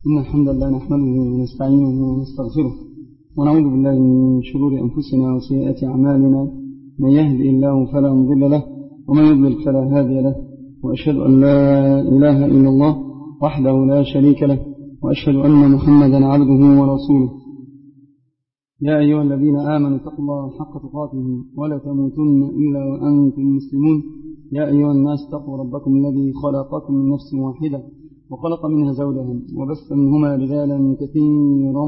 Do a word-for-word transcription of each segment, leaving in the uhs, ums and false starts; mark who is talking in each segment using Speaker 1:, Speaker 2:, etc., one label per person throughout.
Speaker 1: إن الحمد لله نحمده ونستعينه ونستغفره ونعوذ بالله من شرور أنفسنا وسيئات أعمالنا. من يهدي الله فلا مضل له ومن يضلل فلا هادي له، وأشهد أن لا إله إلا الله وحده لا شريك له، وأشهد أن محمدا عبده ورسوله. يا أيها الذين آمنوا اتقوا الله حق تقاته ولا تموتن إلا وأنتم مسلمون. يا أيها الناس اتقوا ربكم الذي خلقكم من نفس واحدة وخلق منها زوجها وبث منهما رجالا كثيرا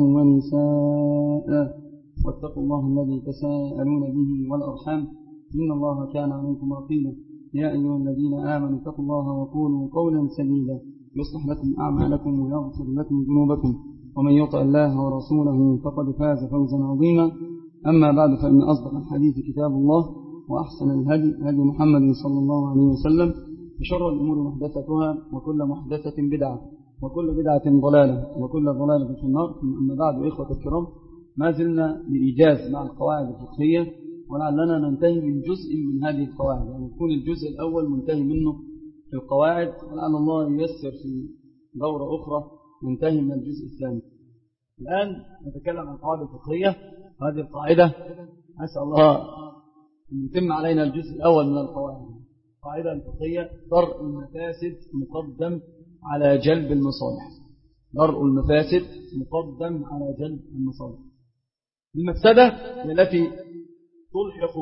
Speaker 1: ونساء، واتقوا الله الذي تساءلون به والأرحام إن الله كان عليكم رقيبا. يا أيها الذين آمنوا اتقوا الله وقولوا قولا سديدا يصلح لكم أعمالكم ويغفر لكم ذنوبكم، ومن يطع الله ورسوله فقد فاز فوزا عظيما. أما بعد، فإن أصدق الحديث كتاب الله، وأحسن الهدي هدي محمد صلى الله عليه وسلم، وشر الأمور محدثتها، وكل محدثة بدعة، وكل بدعة ضلالة، وكل ضلالة في النار. أما بعد، إخوة الكرام، ما زلنا بإيجاز مع القواعد الفقهية، ولعلنا ننتهي من جزء من هذه القواعد، يعني يكون الجزء الأول منتهي منه في القواعد، ولعل الله ييسر في دورة أخرى ننتهي من الجزء الثاني. الآن نتكلم عن القواعد الفقهية. هذه القاعدة أسأل الله أن يتم علينا الجزء الأول من القواعد. القاعدة الفقهية: درء المفاسد مقدم على جلب المصالح. درء المفاسد مقدم على جلب المصالح. المفسدة التي تلحق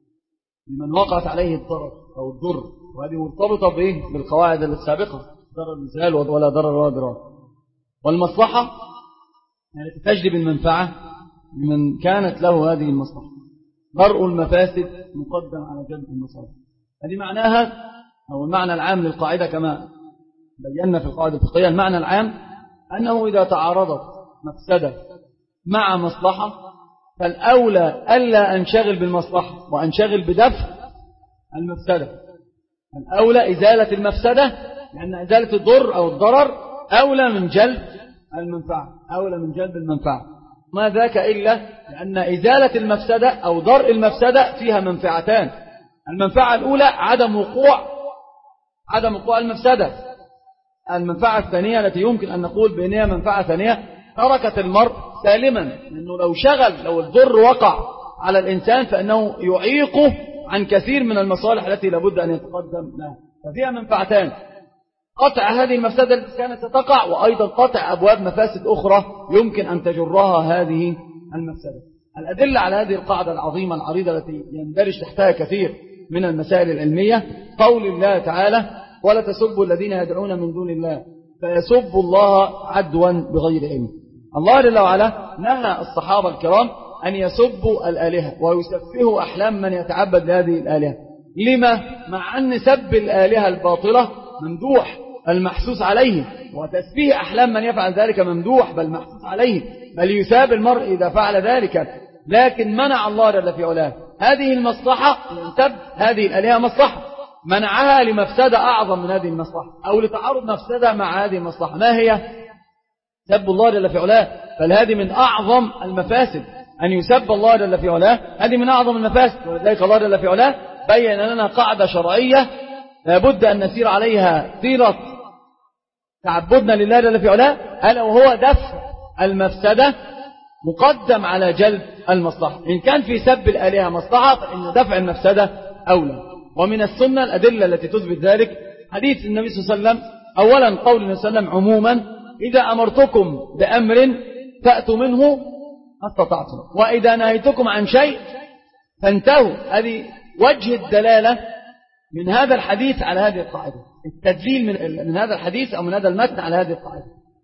Speaker 1: لمن وقعت عليه الضرر أو الضر، وهذه مرتبطة به بالقواعد السابقة: ضرر المثال ولا ضرر ولا ضرار. والمصلحة يعني تجلب المنفعة لمن كانت له هذه المصلحة. درء المفاسد مقدم على جلب المصالح. هذه معناها، أو المعنى العام للقاعدة كما بينا في القاعدة الفقهية. المعنى العام أنه إذا تعارضت مفسدة مع مصلحة، فالأولى ألا أنشغل بالمصلحة وأنشغل بدفع المفسدة. الأولى إزالة المفسدة، لأن إزالة الضر أو الضرر أولى من جلب المنفعة، أولى من جلب المنفعة. ما ذاك إلا لأن إزالة المفسدة أو درء المفسدة فيها منفعتان. المنفعة الأولى عدم وقوع عدم وقوع المفسدة. المنفعة الثانية التي يمكن أن نقول بأنها منفعة ثانية: تركة المرء سالما، لأنه لو شغل لو الضر وقع على الإنسان فإنه يعيقه عن كثير من المصالح التي لابد أن يتقدم لها. ففيها منفعتان: قطع هذه المفسدة التي كانت ستقع، وأيضا قطع أبواب مفاسد أخرى يمكن أن تجرها هذه المفسدة. الأدلة على هذه القاعدة العظيمة العريضة التي يندرج تحتها كثير من المسائل العلمية: قول الله تعالى: ولا تسبوا الذين يدعون من دون الله فيسبوا الله عدوا بغير علم. الله جل وعلا نهى الصحابة الكرام أن يسبوا الآلهة ويسفهوا أحلام من يتعبد لهذه الآلهة. لما؟ مع أن سب الآلهة الباطلة ممدوح المحسوس عليه، وتسفيه أحلام من يفعل ذلك ممدوح بل محسوس عليه، بل يثاب المرء إذا فعل ذلك. لكن منع الله جل في علاه هذه المصلحة، أن سب هذه الآلهة مصلحة، منعها لمفسدة أعظم من هذه المصلحة، أو لتعارض مفسدة مع هذه المصلحة. ما هي؟ سب الله جل في علاه. بل هذه من أعظم المفاسد، أن يسب الله جل في علاه، هذه من أعظم المفاسد. ولذلك الله جل في علاه بين لنا قاعدة شرعية لابد أن نسير عليها سيرة تعبدنا لله جل في علاه، ألا وهو دفع المفسدة مقدم على جلب المصلحة. إن كان في سب الآلهة مصلحة، فإن دفع المفسدة أولى. ومن السنة الأدلة التي تثبت ذلك حديث النبي صلى الله عليه وسلم: أولا قول النبي صلى الله عليه وسلم عموما: إذا أمرتكم بأمر فأتوا منه ما استطعتم، وإذا نهيتكم عن شيء فانتهوا. هذه وجه الدلالة من هذا الحديث على هذه القاعدة، التدليل من, من هذا الحديث أو من هذا المتن على هذه القاعدة.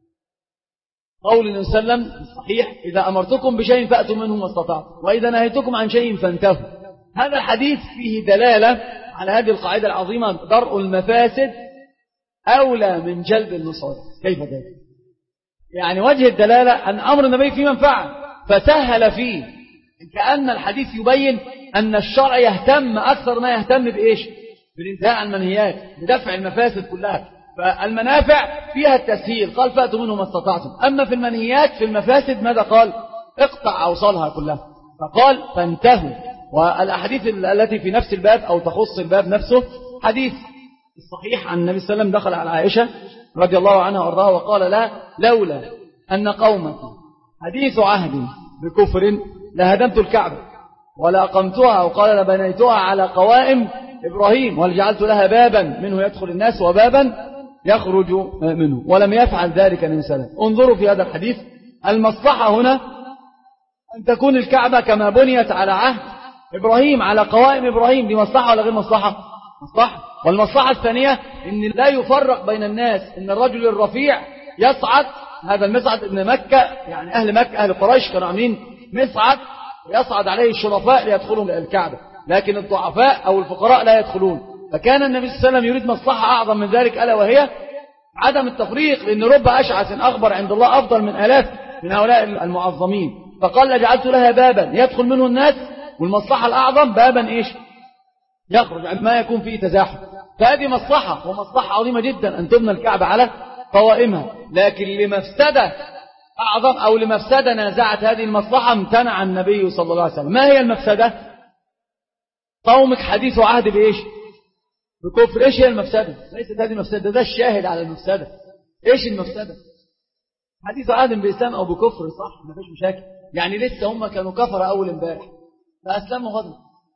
Speaker 1: قول النبي صلى الله عليه وسلم الصحيح: إذا أمرتكم بشيء فأتوا منه ما استطعتم، وإذا نهيتكم عن شيء فانتهوا. هذا الحديث فيه دلالة على هذه القاعدة العظيمة: درء المفاسد أولى من جلب المصالح. كيف ذلك؟ يعني وجه الدلالة أن أمر النبي فيه منفعة فسهل فيه، كأن الحديث يبين أن الشرع يهتم أكثر ما يهتم بإيش؟ بالانتهاء عن المنهيات، بدفع المفاسد كلها. فالمنافع فيها التسهيل، قال فأتوا منه ما استطعتم. أما في المنهيات في المفاسد ماذا قال؟ اقطع أوصالها كلها، فقال فانتهوا. والأحاديث التي في نفس الباب أو تخص الباب نفسه: حديث الصحيح عن النبي صلى الله عليه وسلم دخل على عائشة رضي الله عنها وارضاها وقال لها لولا أن قومك حديث عهد بكفر لهدمت الكعبة ولأقمتها وقال لبنيتها على قوائم إبراهيم ولجعلت لها بابا منه يدخل الناس وبابا يخرج منه، ولم يفعل ذلك النبي صلى الله عليه وسلم. انظروا في هذا الحديث المصلحة هنا أن تكون الكعبة كما بنيت على عهد إبراهيم على قوائم إبراهيم. دي مصلحة ولا غير مصلحة؟ مصلحة. والمصلحة الثانية أن لا يفرق بين الناس، أن الرجل الرفيع يصعد، هذا المصعد ابن مكة، يعني أهل مكة أهل قريش كانوا عاملين مصعد يصعد عليه الشرفاء ليدخلوا الكعبة، لكن الضعفاء أو الفقراء لا يدخلون. فكان النبي صلى الله عليه وسلم يريد مصلحة أعظم من ذلك، ألا وهي عدم التفريق، لأن رب أشعث أخبر عند الله أفضل من آلاف من هؤلاء المعظمين. فقال لجعلت لها بابا يدخل منه الناس، والمصلحة الأعظم بابا إيش يخرج ما يكون فيه تزاحم. فهذه مصلحة ومصلحة عظيمة جدا أن تبنى الكعبة على قوائمها، لكن لمفسدة أعظم أو لمفسدة نازعت هذه المصلحة امتنع النبي صلى الله عليه وسلم. ما هي المفسدة؟ قومك حديث عهد بإيش؟ بكفر. إيش هي المفسدة؟ ليست هذه المفسدة، ده الشاهد على المفسدة. إيش المفسدة؟ حديث عهد بإسلام أو بكفر، صح، ما فيش مشاكل، يعني لسه هم كانوا كفر أول امبارح فأسلموا غدا،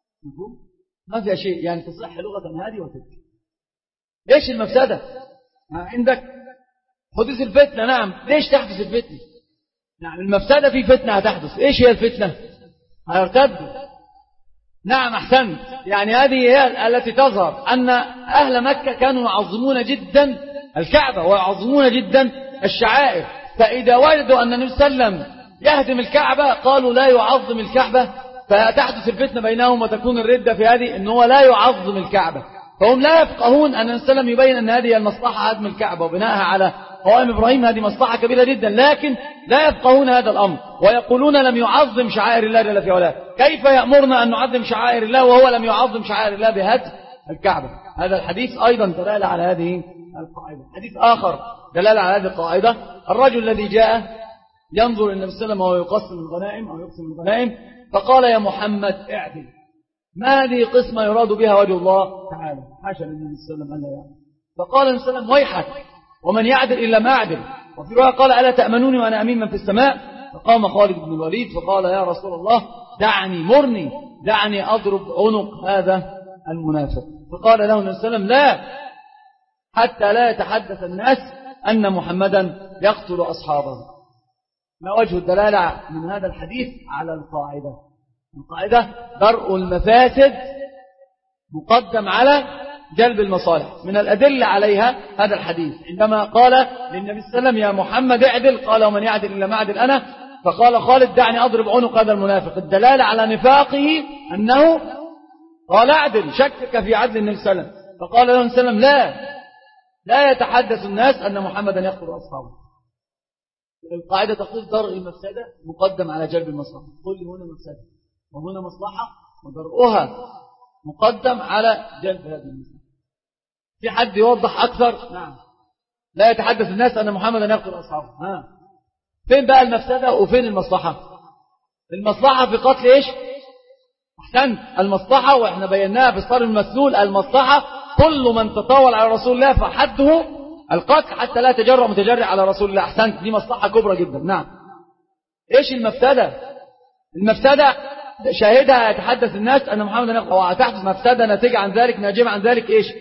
Speaker 1: ما فيها شيء، يعني تصح لغة هذه وتلك. إيش المفسدة؟ عندك حدوث الفتنة. نعم، ليش تحدث الفتنة؟ نعم، المفسدة في فتنة هتحدث. إيش هي الفتنة؟ هيرتدوا. نعم، أحسنت، يعني هذه هي التي تظهر أن أهل مكة كانوا يعظمون جدا الكعبة ويعظمون جدا الشعائر، فإذا وجدوا أن النبي صلى الله عليه وسلم يهدم الكعبة قالوا لا يعظم الكعبة، فتحدث الفتنة بينهم وتكون الردة في هذه أنه لا يعظم الكعبة. فهم لا يفقهون أن النبي صلى الله عليه وسلم يبين أن هذه المصلحة هدم الكعبة وبناءها على قوائم إبراهيم، هذه مصلحة كبيرة جدا، لكن لا يفقهون هذا الأمر ويقولون لم يعظم شعائر الله جل في علاه. كيف يأمرنا أن نعظم شعائر الله وهو لم يعظم شعائر الله بهدم الكعبة؟ هذا الحديث أيضا دلالة على هذه القاعدة. حديث آخر دلالة على هذه القاعدة، الرجل الذي جاء ينظر النبي صلى الله عليه وسلم وهو يقسم الغنائم أو يقسم الغنائم فقال يا محمد اعدل، ما هذه قسمة يراد بها وجه الله تعالى؟ حاشا للنبي صلى الله عليه وسلم أن لا يعدل. فقال النبي صلى الله عليه وسلم ويحك، ومن يعدل إلا ما أعدل. وفي رواية قال ألا تأمنوني وأنا أمين من في السماء؟ فقام خالد بن الوليد فقال يا رسول الله دعني مرني دعني أضرب عنق هذا المنافق. فقال له النبي صلى الله عليه وسلم لا، حتى لا يتحدث الناس أن محمدا يقتل أصحابه. ما وجه الدلالة من هذا الحديث على القاعدة؟ القاعدة درء المفاسد مقدم على جلب المصالح. من الأدلة عليها هذا الحديث عندما قال للنبي صلى الله عليه وسلم يا محمد اعدل، قال ومن يعدل إلا ما أعدل أنا. فقال خالد دعني أضرب عنق هذا المنافق، الدلالة على نفاقه أنه قال اعدل، شكك في عدل النبي صلى الله عليه وسلم. فقال له النبي صلى الله عليه وسلم لا لا يتحدث الناس أن محمدا يقتل أصحابه. القاعدة تقول درء المفسدة مقدم على جلب المصلحة. قل لي هنا مفسدة وهنا مصلحة ودرؤها مقدم على جلب هذه المصلحة. في حد يوضح أكثر؟ نعم. لا يتحدث الناس أن محمدا يقتل أصحابه. ها، فين بقى المفسدة وفين المصلحة؟ المصلحة في قتل إيش؟ أحسنت، المصلحة وإحنا بيناها في الصار المسلول، المصلحة كل من تطاول على رسول الله فحده القتل حتى لا تجرأ متجرع على رسول الله. أحسنت، دي مصلحة كبرى جدا. نعم. إيش المفسدة؟ المفسدة شاهدها يتحدث الناس أن محمدا يقتل، وتحدث مفسدة ناتجة عن ذلك ناجمة عن ذلك إيش؟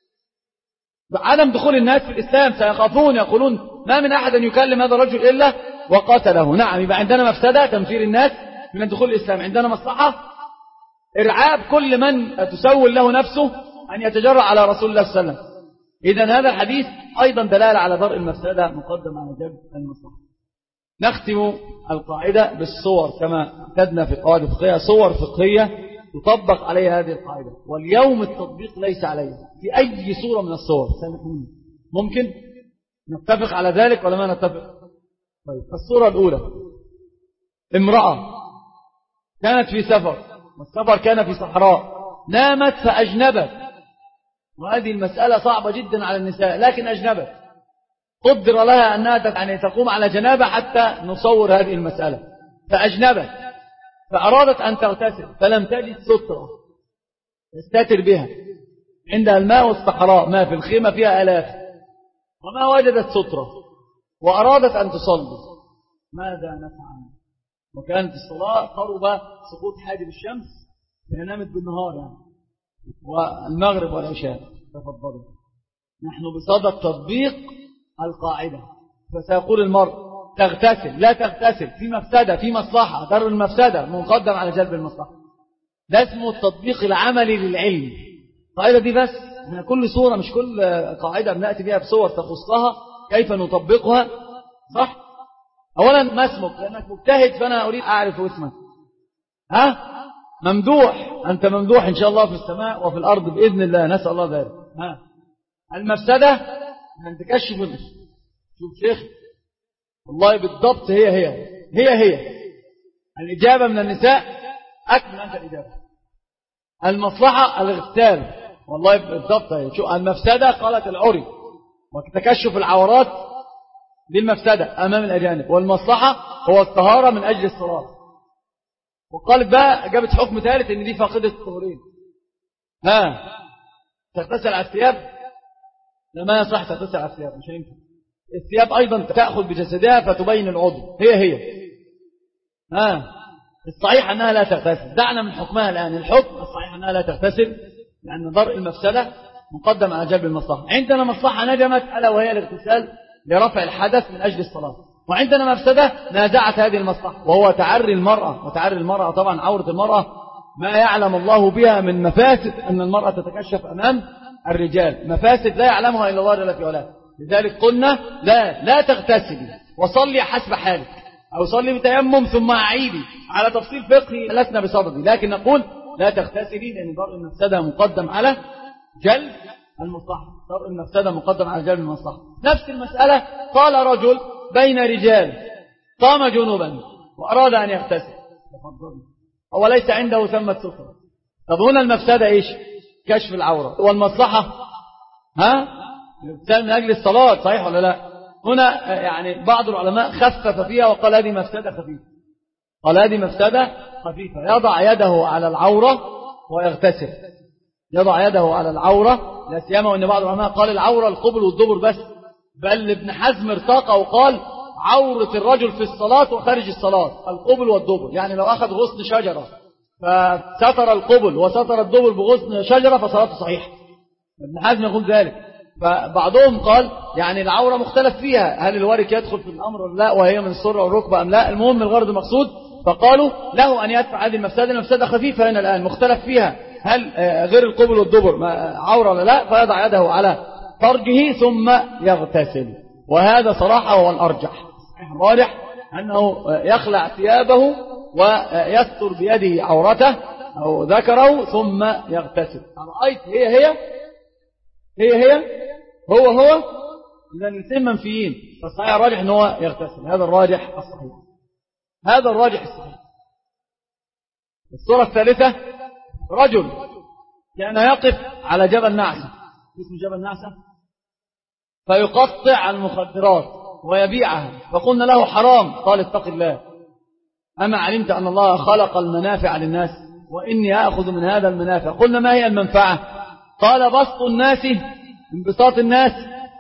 Speaker 1: عدم دخول الناس في الإسلام، سيخافون يقولون ما من أحد يكلم هذا الرجل إلا وقتله. نعم، يبقى عندنا مفسدة تنفير الناس من الدخول الإسلام، عندنا مصلحة إرعاب كل من تسول له نفسه أن يتجرأ على رسول الله صلى الله عليه وسلم. إذن هذا الحديث أيضا دلالة على درء المفسدة مقدم على جلب المصلحة. نختم القاعدة بالصور كما اعتدنا في قواعد فقهية، صور فقهية تطبق عليها هذه القاعدة، واليوم التطبيق ليس عليها في أي صورة من الصور. ممكن نتفق على ذلك ولا ما نتفق؟ طيب، الصورة الأولى امرأة كانت في سفر والسفر كان في صحراء، نامت فأجنبت، وهذه المسألة صعبة جدا على النساء لكن أجنبت، قدر لها أنها يعني تقوم على جنابة حتى نصور هذه المسألة، فأجنبت فأرادت أن تغتسل فلم تجد سترة تستتر بها.
Speaker 2: عندها الماء والصحراء، ما في الخيمة فيها آلاف، وما وجدت سترة وأرادت أن تصلي، ماذا نفعل؟ وكانت الصلاة قرب سقوط حاجب الشمس، فنامت بالنهار يعني، والمغرب والعشاء. تفضلوا. نحن بصدد تطبيق القاعدة. فسيقول المرء تغتسل، لا تغتسل، في مفسدة، في مصلحة، در المفسدة مقدم على جلب المصلحة. ده اسمه التطبيق العملي للعلم. القاعدة دي بس، احنا كل صورة مش كل قاعدة بنأتي بها بصور تخصها كيف نطبقها. صح؟ أولا ما اسمك؟ لأنك مجتهد، فأنا أريد أعرف اسمك. ها؟ ممدوح، أنت ممدوح إن شاء الله في السماء وفي الأرض بإذن الله، نسأل الله ذلك. ها؟ المفسدة أن تكشف. شوف شيخ، والله بالضبط هي هي هي هي الإجابة من النساء أكمل أنت الإجابة. المصلحة الاغتسال، والله بالضبط هي. شو المفسدة؟ قالت العري وتكشف العورات للمفسدة أمام الأجانب، والمصلحة هو الطهارة من أجل الصلاة. وقالت بقى جابت حكم ثالث إن دي فاقدة الطهورين. ها تغتسل على الثياب؟ لا، ما يصح تغتسل على الثياب، مش هينفع. الثياب أيضا تأخذ بجسدها فتبين العضو، هي هي. ها الصحيح أنها لا تغتسل. دعنا من حكمها الآن. الحكم الصحيح أنها لا تغتسل، لأن درء المفسدة مقدم على جلب المصلحة. عندنا مصلحة نجمت ألا وهي الاغتسال لرفع الحدث من أجل الصلاة، وعندنا مفسدة نازعت هذه المصلحة، وهو تعري المرأة. وتعري المرأة طبعا عورة المرأة ما يعلم الله بها من مفاسد، أن المرأة تتكشف أمام الرجال، مفاسد لا يعلمها إلا الله جل في علاه. لذلك قلنا لا لا تغتسلي وصلي حسب حالك، أو صلي بتيمم ثم أعيدي. على تفصيل فقهي لسنا بصددي، لكن نقول لا تغتسلي، لأن درء المفسدة مقدم على جلب المصلحة. درء المفسدة مقدم على جلب المصلحة. نفس المسألة قال رجل بين رجال قام جنوبا وأراد أن يغتسل، هو ليس عنده ثمة سفرة. طب هنا المفسدة إيش؟ كشف العورة. والمصلحة ها الاغتسال من أجل الصلاة، صحيح ولا لا؟ هنا يعني بعض العلماء خفف فيها وقال هذه مفسدة خفيفة. قال هذه مفسدة خفيفة، يضع يده على العورة ويغتسل. يضع يده على العورة، لا سيما وأن بعض العلماء قال العورة القبل والدبر بس، بل ابن حزم ارتقى وقال عورة الرجل في الصلاة وخارج الصلاة القبل والدبر. يعني لو أخذ غصن شجرة فستر القبل وستر الدبر بغصن شجرة فصلاته صحيحة. ابن حزم يقول ذلك. فبعضهم قال يعني العورة مختلف فيها، هل الورك يدخل في الأمر ولا لا، وهي من السرة والركبة أم لا. المهم الغرض المقصود، فقالوا له أن يدفع هذه المفسدة. المفسدة خفيفة هنا الآن مختلف فيها، هل غير القبل والدبر عورة ولا لا، فيضع يده على فرجه ثم يغتسل. وهذا صراحة هو الأرجح. الراجح أنه يخلع ثيابه ويستر بيده عورته أو ذكره ثم يغتسل. رأيت هي هي هي هي هو هو إذا الاثنين منفيين، فالصحيح الراجح أنه يغتسل. هذا الراجح الصحيح، هذا الراجح الصحيح. الصورة الثالثة رجل كان يقف على جبل نعسة، اسمه جبل نعسة، فيقطع المخدرات ويبيعها، فقلنا له حرام. قال اتق الله، أما علمت أن الله خلق المنافع للناس وإني أخذ من هذا المنافع. قلنا ما هي المنفعة؟ قال بسط الناس، انبساط الناس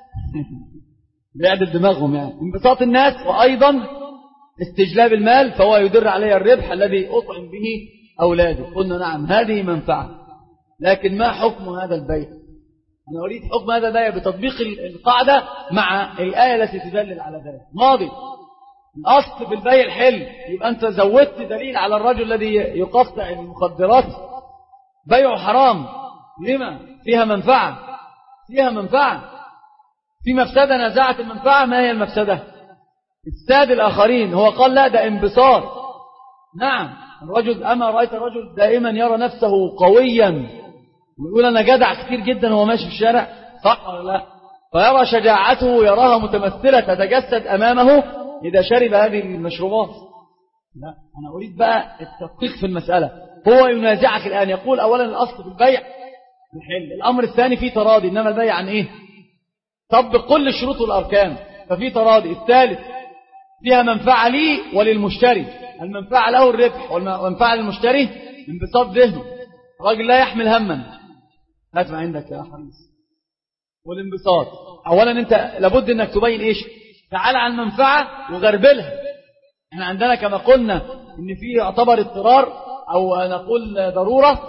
Speaker 2: بيعدل دماغهم يعني، انبساط الناس، وأيضا استجلاب المال، فهو يدر علي الربح الذي أطعم به أولادي. قلنا نعم هذه منفعة، لكن ما حكم هذا البيع؟ أنا أريد حكم هذا البيع بتطبيق القاعدة مع الآية التي تدلل على ذلك. ماضي الأصل في البيع الحل، يبقى أنت زودت دليل على الرجل الذي يقطع المخدرات بيعه حرام. لما؟ فيها منفعة، فيها منفعة، في مفسدة نزعت المنفعة. ما هي المفسدة؟ استاد الآخرين. هو قال لا ده انبساط. نعم الرجل، أما رأيت الرجل دائما يرى نفسه قويا ويقول أنا جدع كتير جدا وهو ماشي في الشارع، صح ولا لا؟ فيرى شجاعته يراها متمثلة تتجسد أمامه إذا شرب هذه المشروبات. لا، أنا أريد بقى التدقيق في المسألة. هو ينازعك الآن، يقول أولا الأصل في البيع الحل، الأمر الثاني فيه تراضي، إنما البيع عن إيه؟ طبق كل الشروط والأركان، ففي تراضي. الثالث فيها منفعة لي وللمشتري، المنفعة له الربح، والمنفعة للمشتري انبساط ذهنه، الراجل لا يحمل هما. هات ما عندك يا حريص. والانبساط أولا أنت لابد أنك تبين إيش؟ تعال على المنفعة وغربلها. احنا عندنا كما قلنا ان فيه يعتبر اضطرار او نقول ضرورة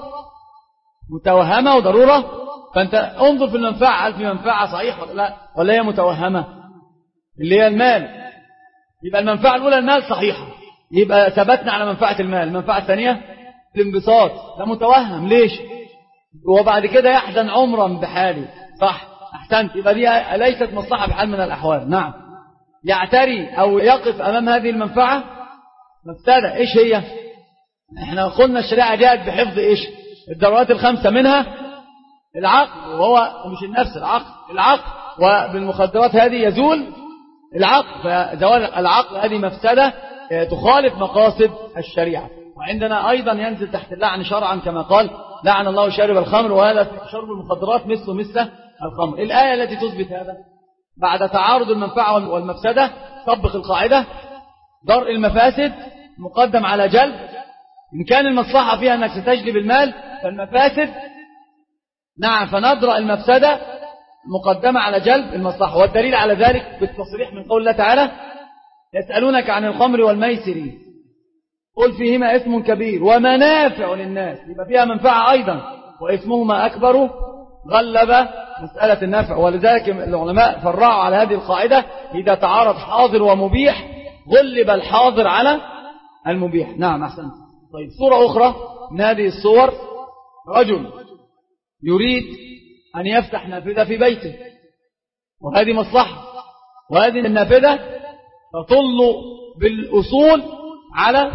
Speaker 2: متوهمة وضرورة، فانت انظر في المنفعة هل في منفعة صحيح ولا لا ولا هي متوهمة اللي هي المال. يبقى المنفعة الاولى المال صحيحة، يبقى ثبتنا على منفعة المال. المنفعة الثانية الانبساط، ده متوهم ليش؟ وبعد كده يحزن عمرا بحاله، صح احسنت، يبقى دي ليست مصلحة بحال من الاحوال. نعم يعتري أو يقف أمام هذه المنفعة مفسدة. إيش هي؟ إحنا قلنا الشريعة جاءت بحفظ إيش؟ الضرورات الخمسة، منها العقل وهو مش النفس، العقل العقل وبالمخدرات هذه يزول العقل، فزوال العقل هذه مفسدة تخالف مقاصد الشريعة. وعندنا أيضا ينزل تحت اللعن شرعا كما قال لعن الله شارب الخمر، وهذا شرب المخدرات مثل مثل الخمر. الآية التي تثبت هذا بعد تعارض المنفعة والمفسدة طبق القاعدة درء المفاسد مقدم على جلب. إن كان المصلحة فيها أنك ستجلب المال فالمفاسد نعم فندرأ المفسدة مقدمة على جلب المصلحة. والدليل على ذلك بالتصريح من قول الله تعالى يسألونك عن الخمر والميسر قل فيهما اسم كبير ومنافع للناس، يبقى فيها منفعة أيضا واسمهما أكبر غلب مسألة النفع. ولذلك العلماء فرعوا على هذه القاعدة إذا تعارض حاضر ومبيح غلب الحاضر على المبيح. نعم أحسنت. طيب صورة أخرى من هذه الصور رجل يريد أن يفتح نافذة في بيته وهذه مصلحة، وهذه النافذة تطل بالأصول على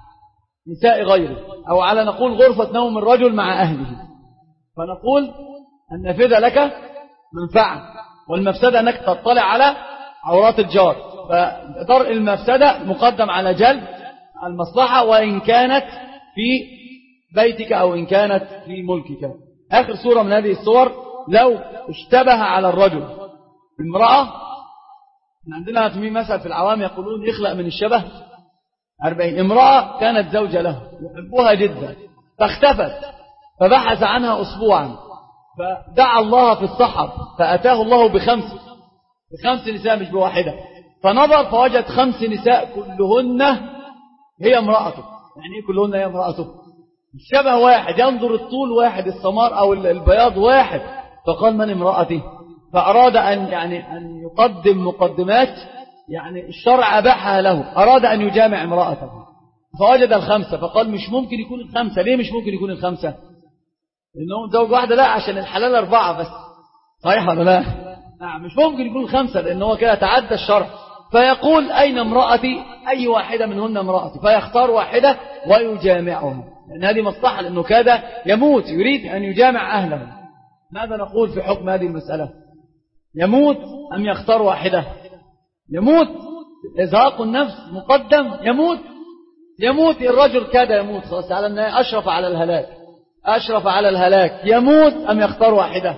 Speaker 2: نساء غيره أو على نقول غرفة نوم الرجل مع أهله، فنقول النافذة لك منفعة والمفسدة أنك تطلع على عورات الجار، فدرء المفسدة مقدم على جلب المصلحة وإن كانت في بيتك أو إن كانت في ملكك. آخر صورة من هذه الصور لو اشتبه على الرجل امرأة، عندنا في مثل في العوام يقولون يخلق من الشبه أربعين. امرأة كانت زوجة له يحبها جدا فاختفت فبحث عنها أسبوعا فدعا الله في الصحب فأتاه الله بخمس بخمس نساء مش بواحدة، فنظر فوجد خمس نساء كلهن هي امرأته. يعني ايه كلهن هي امرأته؟ الشبه واحد، ينظر الطول واحد، السمار أو البياض واحد، فقال من امرأتي؟ فأراد أن يعني أن يقدم مقدمات يعني الشرع أباحها له، أراد أن يجامع امرأته فوجد الخمسة فقال مش ممكن يكون الخمسة. ليه مش ممكن يكون الخمسة؟ لأنه زوج واحدة، لا عشان الحلال أربعة بس، صحيح ولا لا؟ نعم مش ممكن يكون خمسة لأنه كده تعدى الشرع، فيقول أين امرأتي؟ أي واحدة منهن امرأتي، فيختار واحدة ويجامعها لأن هذه مصلحة، لأنه كاد يموت يريد أن يجامع أهله. ماذا نقول في حكم هذه المسألة؟ يموت أم يختار واحدة؟ يموت، إزهاق النفس مقدم، يموت يموت الرجل كاد يموت خلاص على أنه أشرف على الهلاك أشرف على الهلاك يموت أم يختار واحدة؟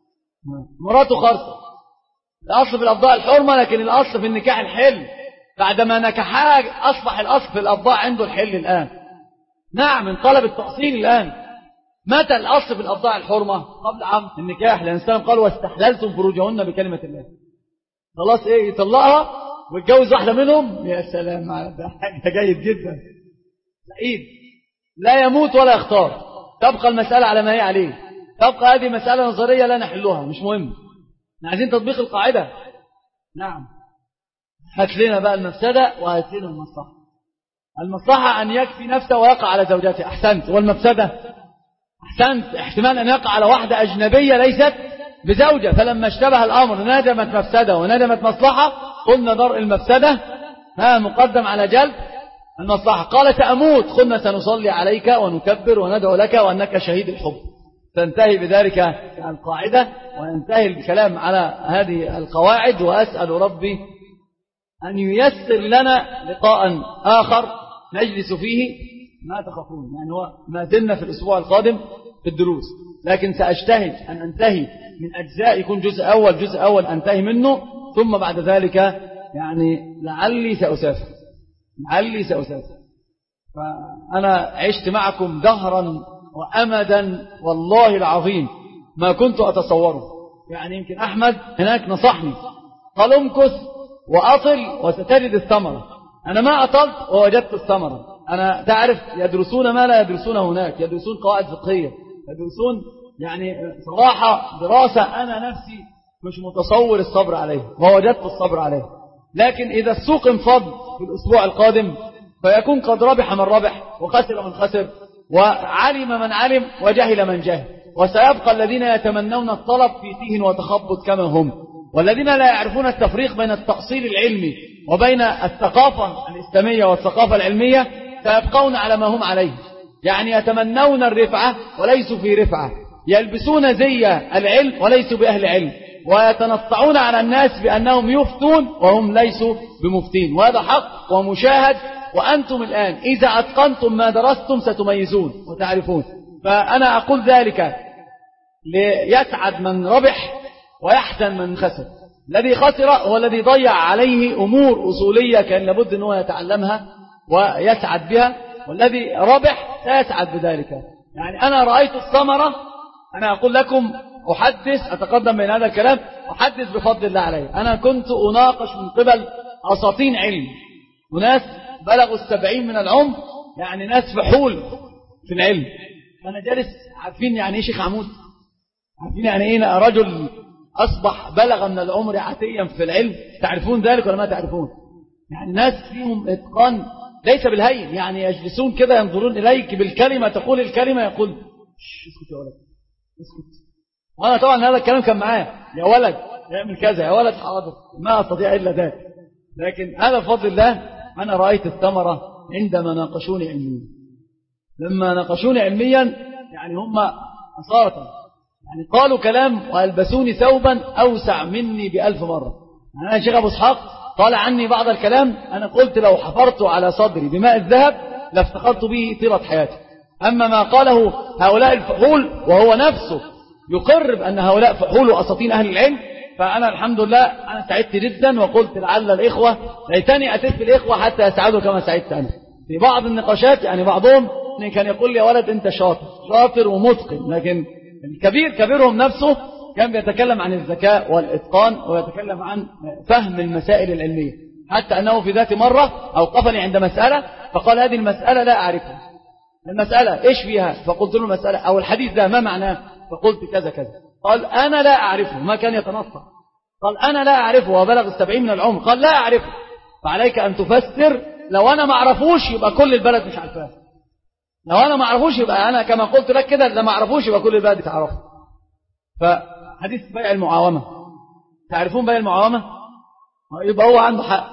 Speaker 2: مراته خرصة، الأصل في الأبضاء الحرمة لكن الأصل في النكاح الحل، بعدما نكحها أصبح الأصل في الأبضاء عنده الحل الآن. نعم انقلب التأصيل الآن. متى الأصل في الأبضاء الحرمة؟ قبل عام النكاح، لأن الإسلام قال واستحللتم فروجهن بكلمة الله. خلاص إيه يطلقها ويتجوز واحدة منهم، يا سلام ده حاجة جيد جدا سعيد، لا يموت ولا يختار، تبقى المسألة على ما هي عليه، تبقى هذه مسألة نظرية لا نحلها مش مهم، عايزين تطبيق القاعدة. نعم هات لنا بقى المفسدة وهات لنا المصلحة. المصلحة أن يكفي نفسه ويقع على زوجته، أحسنت. والمفسدة أحسنت، احتمال أن يقع على واحدة أجنبية ليست بزوجة، فلما اشتبه الأمر ندمت مفسدة وندمت مصلحة، قلنا درء المفسدة ها مقدم على جلب المصلحة. قال سأموت، قلنا سنصلي عليك ونكبر وندعو لك وأنك شهيد الحب. تنتهي بذلك القاعدة وينتهي الكلام على هذه القواعد. وأسأل ربي أن ييسر لنا لقاء آخر نجلس فيه ما تخافون، يعني هو ما زلنا في الأسبوع القادم في الدروس، لكن سأجتهد أن أنتهي من أجزاء يكون جزء أول جزء أول أنتهي منه، ثم بعد ذلك يعني لعلي سأسافر لعلي سأسافر فأنا عشت معكم دهرا وأمدا والله العظيم ما كنت أتصوره. يعني يمكن أحمد هناك نصحني قال امكث وأطل وستجد الثمرة. أنا ما أطلت ووجدت الثمرة. أنا تعرف يدرسون ما لا يدرسون هناك، يدرسون قواعد فقهية، يدرسون يعني صراحة دراسة أنا نفسي مش متصور الصبر عليه ووجدت الصبر عليه. لكن إذا السوق انفض في الأسبوع القادم فيكون قد ربح من ربح وخسر من خسر وعلم من علم وجهل من جهل، وسيبقى الذين يتمنون الطلب في تيه وتخبط كما هم، والذين لا يعرفون التفريق بين التأصيل العلمي وبين الثقافة الإسلامية والثقافة العلمية سيبقون على ما هم عليه. يعني يتمنون الرفعة وليسوا في رفعة، يلبسون زي العلم وليسوا بأهل علم، ويتنطعون على الناس بأنهم يفتون وهم ليسوا بمفتين. وهذا حق ومشاهد، وأنتم الآن إذا أتقنتم ما درستم ستميزون وتعرفون. فأنا أقول ذلك ليسعد من ربح ويحزن من خسر. الذي خسر هو الذي ضيع عليه أمور أصولية كان لابد أنه يتعلمها ويسعد بها، والذي ربح سيسعد بذلك. يعني أنا رأيت الثمرة. أنا أقول لكم أحدث أتقدم بين هذا الكلام أحدث بفضل الله عليه. أنا كنت أناقش من قبل أساطين علم وناس بلغوا السبعين من العمر، يعني ناس فحول في العلم. أنا جالس عارفين يعني إيه شيخ عمود، عارفين يعني إيه رجل أصبح بلغ من العمر عتيا في العلم. تعرفون ذلك ولا ما تعرفون؟ يعني ناس فيهم إتقان ليس بالهين، يعني يجلسون كده ينظرون إليك بالكلمة، تقول الكلمة يقول اسكت يا ولد اسكت. وأنا طبعا هذا الكلام كان معاه، يا ولد يعمل كذا، يا ولد حاضر، ما أستطيع إلا ذلك. لكن هذا بفضل الله أنا رأيت الثمرة عندما ناقشوني علميا. لما ناقشوني علميا يعني هم أصارة يعني قالوا كلام وألبسوني ثوبا أوسع مني بألف مرة. يعني أنا شيخ أبو إسحاق قال عني بعض الكلام أنا قلت لو حفرت على صدري بماء الذهب لافتقدت به طيلة حياتي. أما ما قاله هؤلاء الفحول وهو نفسه يقر بأن هؤلاء فحول وأساطين أهل العلم، فأنا الحمد لله أنا سعدت جدا، وقلت لعل الإخوة ليتني أتيت بالإخوة حتى يسعدوا كما سعدت أنا. في بعض النقاشات يعني بعضهم كان يقول لي يا ولد أنت شاطر شاطر ومتقن، لكن الكبير كبيرهم نفسه كان بيتكلم عن الذكاء والإتقان ويتكلم عن فهم المسائل العلمية، حتى أنه في ذات مرة أوقفني عند مسألة فقال هذه المسألة لا أعرفها. المسألة إيش فيها؟ فقلت له المسألة أو الحديث ده ما معناه؟ فقلت كذا كذا. قال أنا لا أعرفه، ما كان يتنطع. قال أنا لا أعرفه وبلغ السبعين من العمر. قال لا أعرفه، فعليك أن تفسر. لو أنا ما أعرفوش يبقى كل البلد مش عارفاه، لو أنا ما أعرفوش يبقى أنا كما قلت لك كده لما أعرفوش يبقى كل البلد تعرفه. فحديث بيع المعاومة، تعرفون بيع المعاومة؟ يبقى هو عنده حق.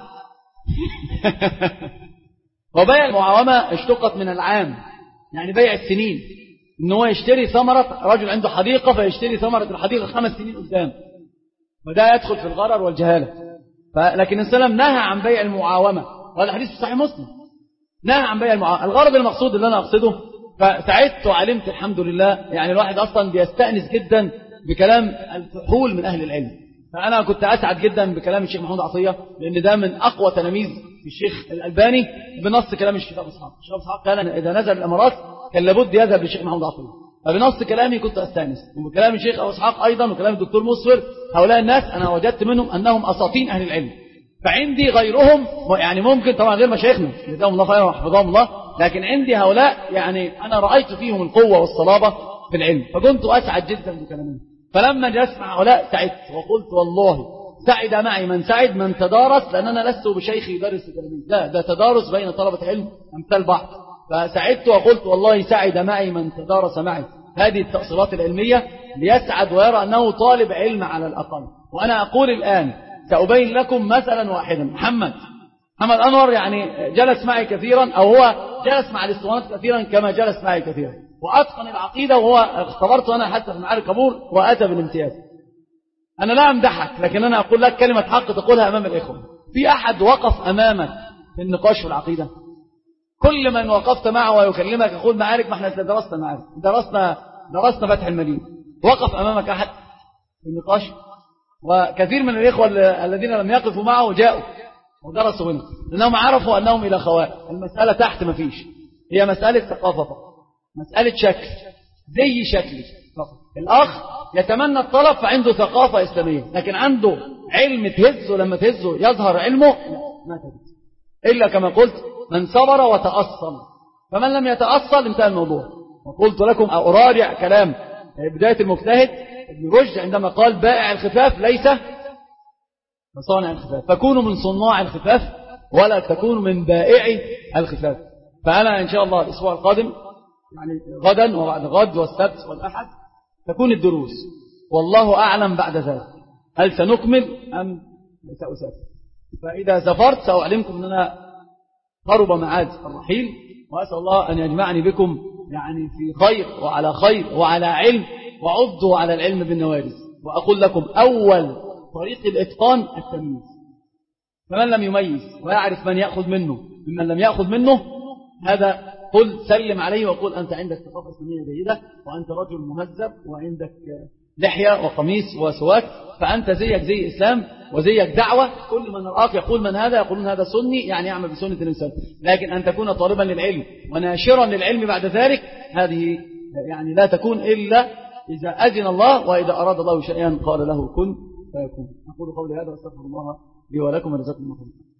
Speaker 2: وبيع المعاومة اشتقت من العام، يعني بيع السنين، إن هو يشتري ثمرة، رجل عنده حديقة فيشتري ثمرة الحديقة خمس سنين قدام، فده يدخل في الغرر والجهالة. لكن السلام نهى عن بيع المعاومة، وهذا حديث صحيح مسلم، نهى عن بيع المعاومة. الغرض المقصود اللي أنا أقصده، فسعدت وعلمت الحمد لله. يعني الواحد أصلا بيستأنس جدا بكلام الفحول من أهل العلم، فأنا كنت أسعد جدا بكلام الشيخ محمود عطية، لأن ده من أقوى تلاميذ الشيخ الألباني بنص كلام الشيخ أبو إسحاق. الشيخ أبو إسحاق كان إذا نزل الإمارات كان لابد يذهب للشيخ محمود عطية، فبنص كلامي كنت أستأنس، وبكلام الشيخ أبو إسحاق أيضا وكلام الدكتور مصفر. هؤلاء الناس أنا وجدت منهم أنهم أساطين أهل العلم، فعندي غيرهم يعني ممكن طبعا غير مشايخنا جزاهم الله خيرا وحفظهم الله، لكن عندي هؤلاء يعني أنا رأيت فيهم القوة والصلابة في العلم، فكنت أسعد جدا بكلامهم. فلما جلست مع هؤلاء سعدت وقلت والله سعد معي من سعد من تدارس، لأن أنا لست بشيخ يدرس التلاميذ، لا ده تدارس بين طلبة علم أمثال بعض. فسعدت وقلت والله سعد معي من تدارس معي هذه التأصيلات العلمية، ليسعد ويرى أنه طالب علم على الأقل. وأنا أقول الآن سأبين لكم مثلا واحدا. محمد محمد أنور يعني جلس معي كثيرا، أو هو جلس مع الاسطوانات كثيرا كما جلس معي كثيرا، وأتقن العقيدة، وهو اختبرت أنا حتى في معارك قبول وأتى بالامتياز. أنا لا أمدحك، لكن أنا أقول لك كلمة حق تقولها أمام الإخوة. في أحد وقف أمامك في النقاش في العقيدة؟ كل من وقفت معه ويكلمك يقول معارك، ما احنا درسنا معارك، درسنا درسنا فتح المدينة. وقف أمامك أحد في النقاش؟ وكثير من الإخوة الذين لم يقفوا معه جاءوا ودرسوا منه، لأنهم عرفوا أنهم إلى خواء. المسألة تحت ما فيش، هي مسألة ثقافة فقط، مسألة شكل، زي شكلي الأخ يتمنى الطلب فعنده ثقافة إسلامية، لكن عنده علم تهزه، لما تهزه يظهر علمه ما تهز إلا كما قلت من صبر وتأصل، فمن لم يتأصل انتهى الموضوع. وقلت لكم أراجع كلام بداية المجتهد ابن رشد عندما قال بائع الخفاف ليس صانع الخفاف، فكونوا من صناع الخفاف ولا تكونوا من بائع الخفاف. فأنا إن شاء الله الأسبوع القادم يعني غدا وبعد غد والسبت والأحد تكون الدروس، والله أعلم بعد ذلك هل سنكمل أم سأسافر. فإذا سافرت سأعلمكم أننا قرب معاد الرحيل، وأسأل الله أن يجمعني بكم يعني في خير وعلى خير وعلى علم، وعضوا على العلم بالنواجذ. وأقول لكم أول طريق الإتقان التمييز، فمن لم يميز ويعرف من يأخذ منه ممن لم يأخذ منه، هذا قل سلم عليه وقل أنت عندك ثقافة إسلامية جيدة، وأنت رجل مهذب وعندك لحية وقميص وسواك، فأنت زيك زي إسلام وزيك دعوة. كل من رآك يقول من هذا، يقولون هذا سني، يعني يعمل بسنة الإنسان. لكن أن تكون طالبا للعلم وناشرا للعلم بعد ذلك، هذه يعني لا تكون إلا إذا أذن الله، وإذا أراد الله شيئا قال له كن فيكون. أقول قولي هذا واستغفر الله لي ولكم ورزقكم الله.